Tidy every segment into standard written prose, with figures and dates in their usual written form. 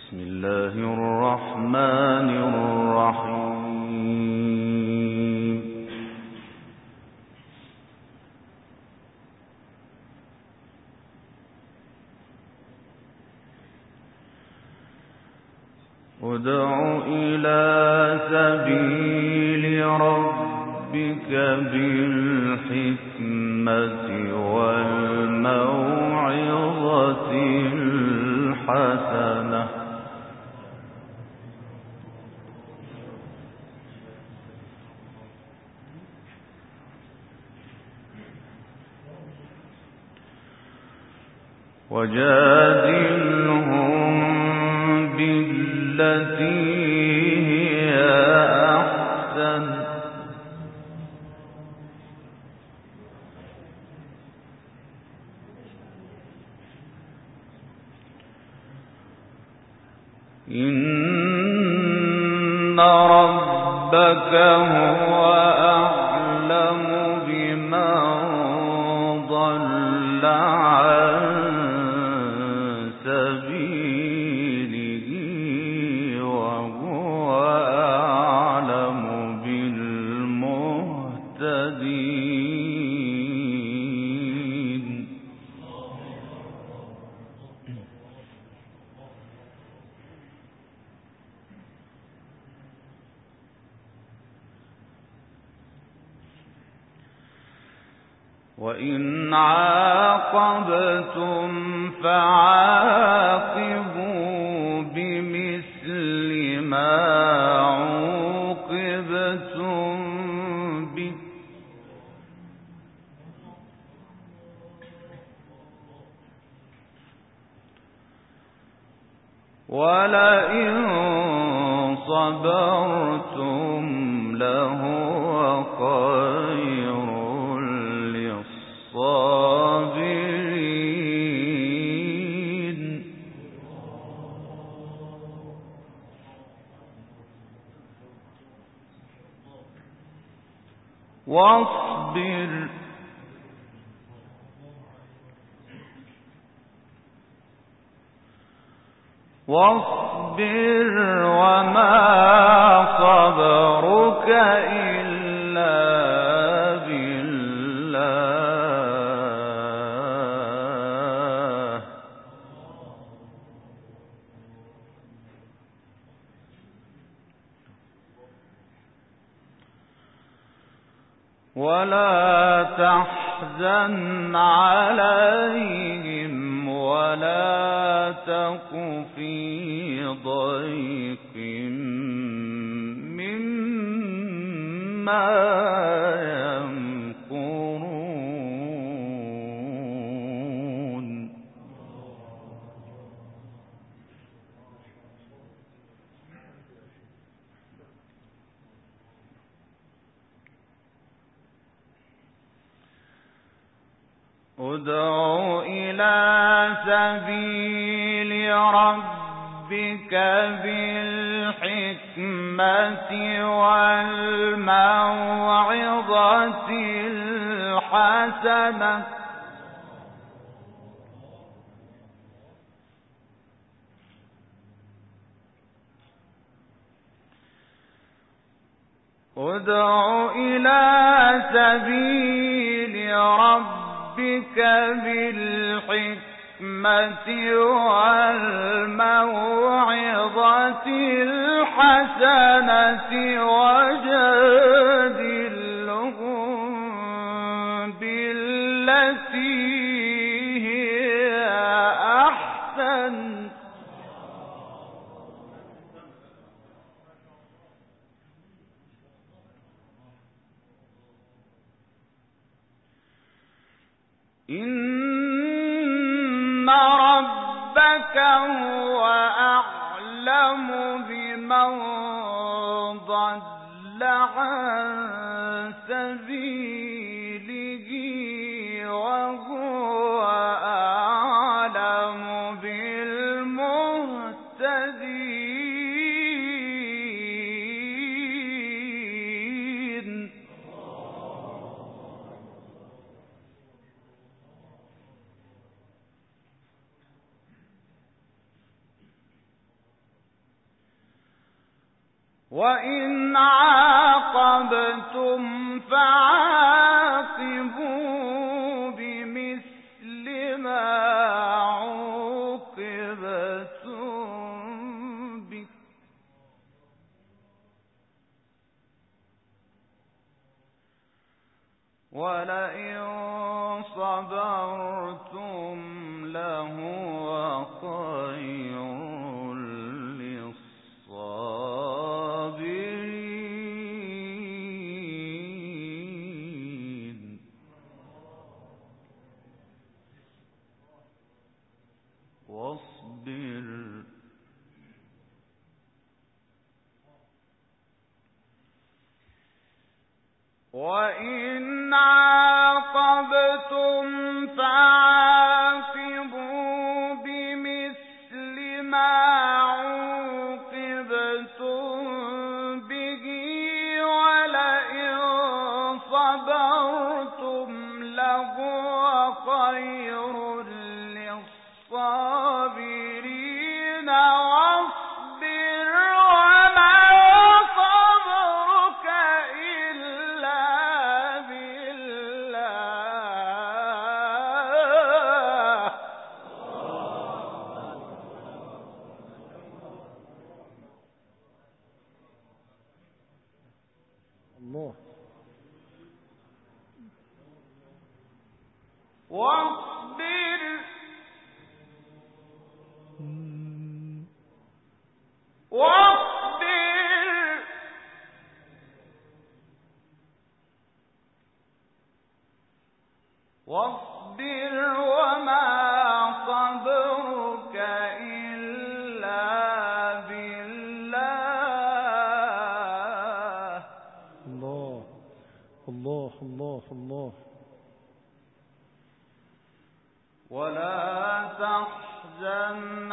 بسم الله الرحمن الرحيم. ادع إلى سبيل ربك بالحكمة والموعظة الحسنة وجادلهم بالتي هي أحسن إن ربك هو أعلم بمن ضل عن سبيله وهو أعلم بالمهتدين. وإن عاقبتم فعاقبوا بمثل ما عوقبتم به ولئن صبرتم لهو خير للصابرين. واصبر وما صبرك إلا بالله ولا تحزن عليهم ولا تك في ضيق مما يمكرون. ادع إلى سبيل ربك بالحكمة والموعظة الحسنة ادع إلى سبيل ربك بالحكمة والموعظة الحسنة وجادلهم بالتي هي أحسن إن ربك هو أعلم بمن ضل عن سبيله وهو أعلم بالمهتدين. وإن عاقبتم فعاقبوا بمثل ما عوقبتم به ولئن صبرتم لهو خير للصابرين واصبر وإن عاقبتم فعاقبوا بمثل ما عوقبتم به ولئن صبرتم لهو خير للصابرين واصبر وما صبرك إلا بالله الله واصبر واصبر واصبر وما صبرك إلا بالله الله الله الله الله ولا تحزن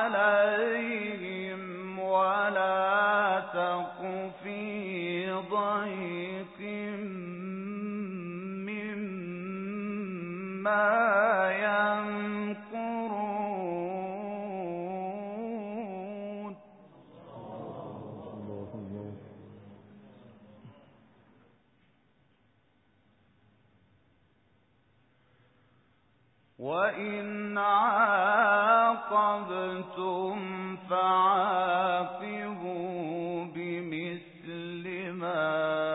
عليهم ولا تك في ضيق مما يمكرون الله الله وإن عاقبتم فعاقبوا بمثل ما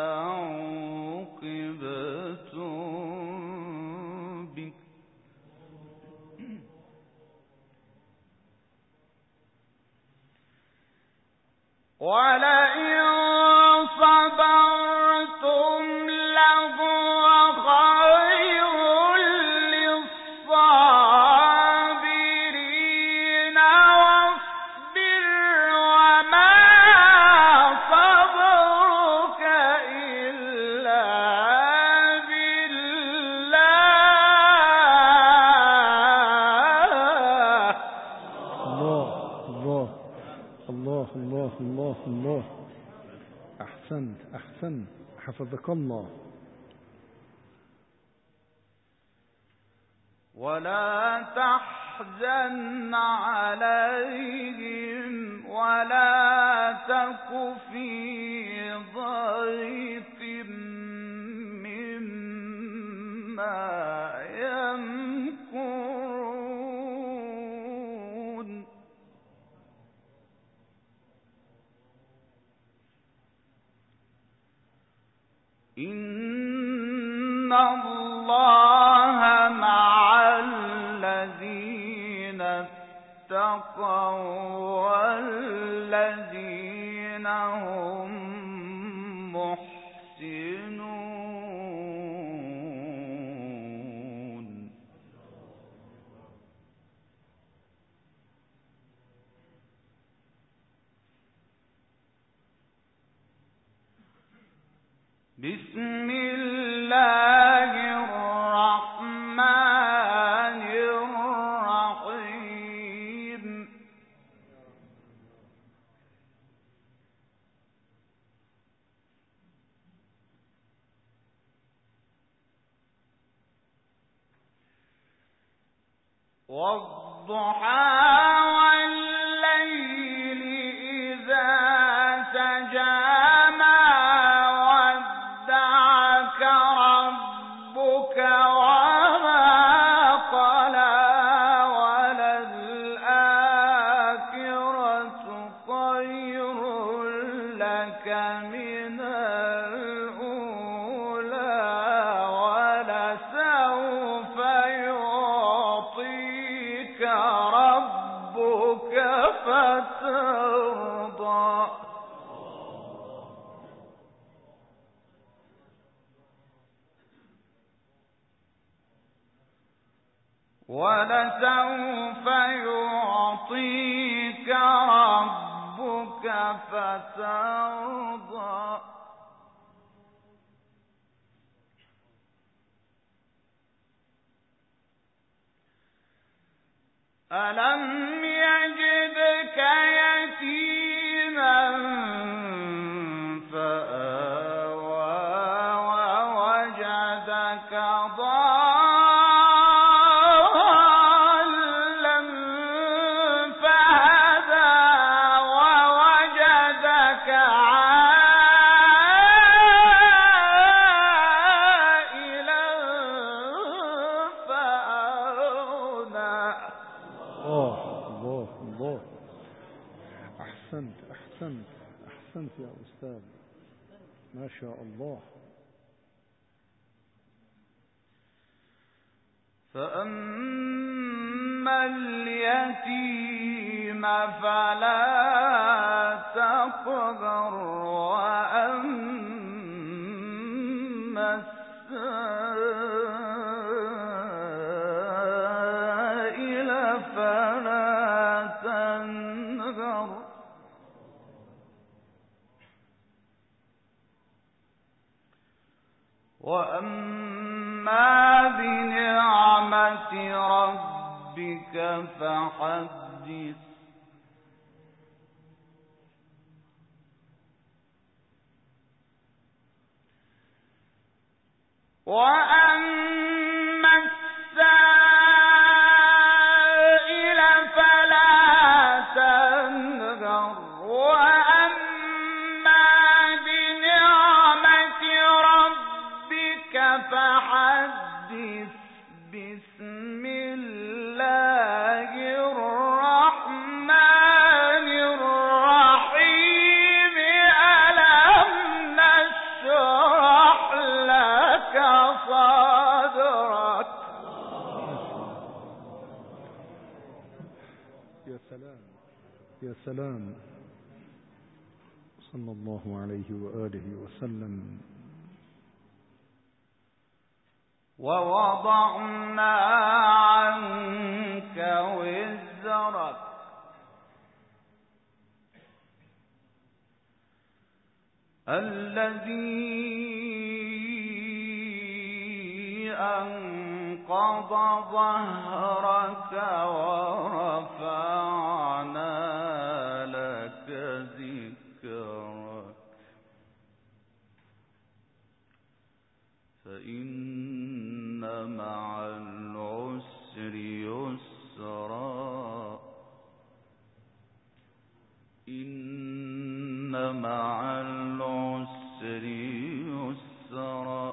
عوقبتم به ولئن صبرتم لهو خير للصابرين واصبر وما صبرك إلا بالله الله الله الله الله الله الله أحسنت أحسنت حفظك الله ولا تحزن عليهم ولا تك في ضيق مما يمكرون إن الله مع الذين اتقوا والذين هم محسنون بسم الله الرحمن الرحيم والضحى والليل إذا سجى ولسوف يعطيك ربك فترضى ألم يجدك يتيما فآوى ووجدك ضالا فهدى ووجدك عائلا فأغنى. الله الله. أحسنت أحسنت أحسنت يا أستاذ، ما شاء الله. فأما اليتيم فلا تقهر وأما السائل فلا تنهر وأما بنعمة ربك فحدث. وأما السائل فلا تنهر وأما بنعمة ربك فحدث. بسم الله الرحمن الرحيم. ألم نشرح لك صدرك. يا سلام يا سلام، صلى الله عليه وآله وسلم. ووضعنا عنك وزرك الذي أنقض ظهرك ورفعنا لك ذكرك فإن مع العسر يسرا. إن مع العسر يسرا.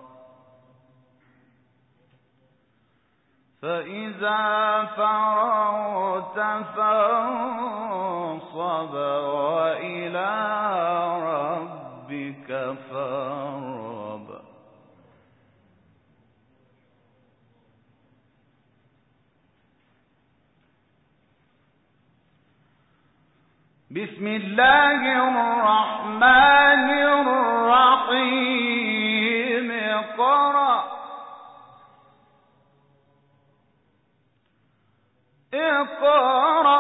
فإذا فرغت فانصب وإلى ربك فارغب. بسم الله الرحمن الرحيم. اقرأ اقرأ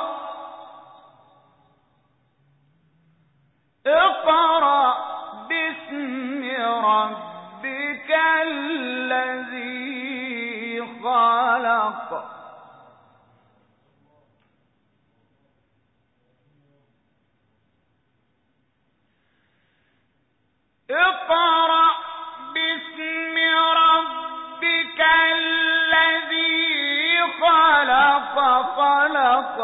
اقرأ باسم ربك الذي خلق. اقرأ باسم ربك الذي خلق. خلق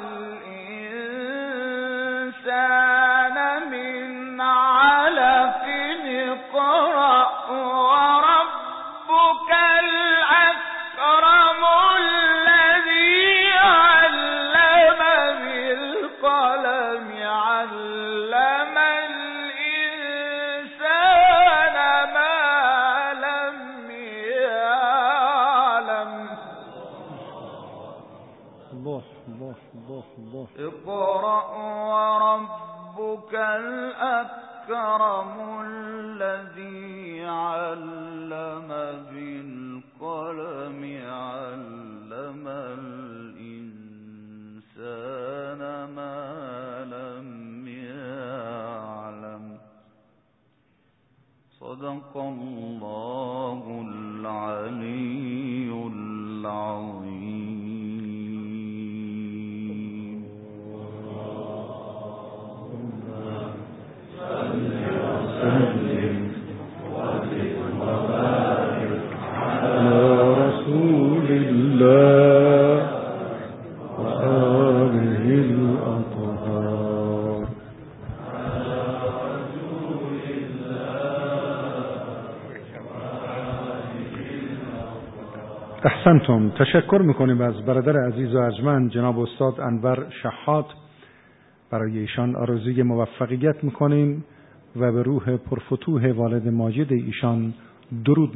الإنسان من علق. اقرأ وربك الأكرم الذي علم بالقلم. علم الإنسان ما لم يعلم. الله الله الله الله. اقرأ وربك الأكرم الذي علم بالقلم. علم وسلم على رسول الله وآله الأطهار. احسنتم. تشکر میکنیم از برادر عزیز و ارجمند جناب استاد انور شحات. برای ایشان آرزوی موفقیت میکنیم و به روح پرفتوح والد ماجد ایشان درود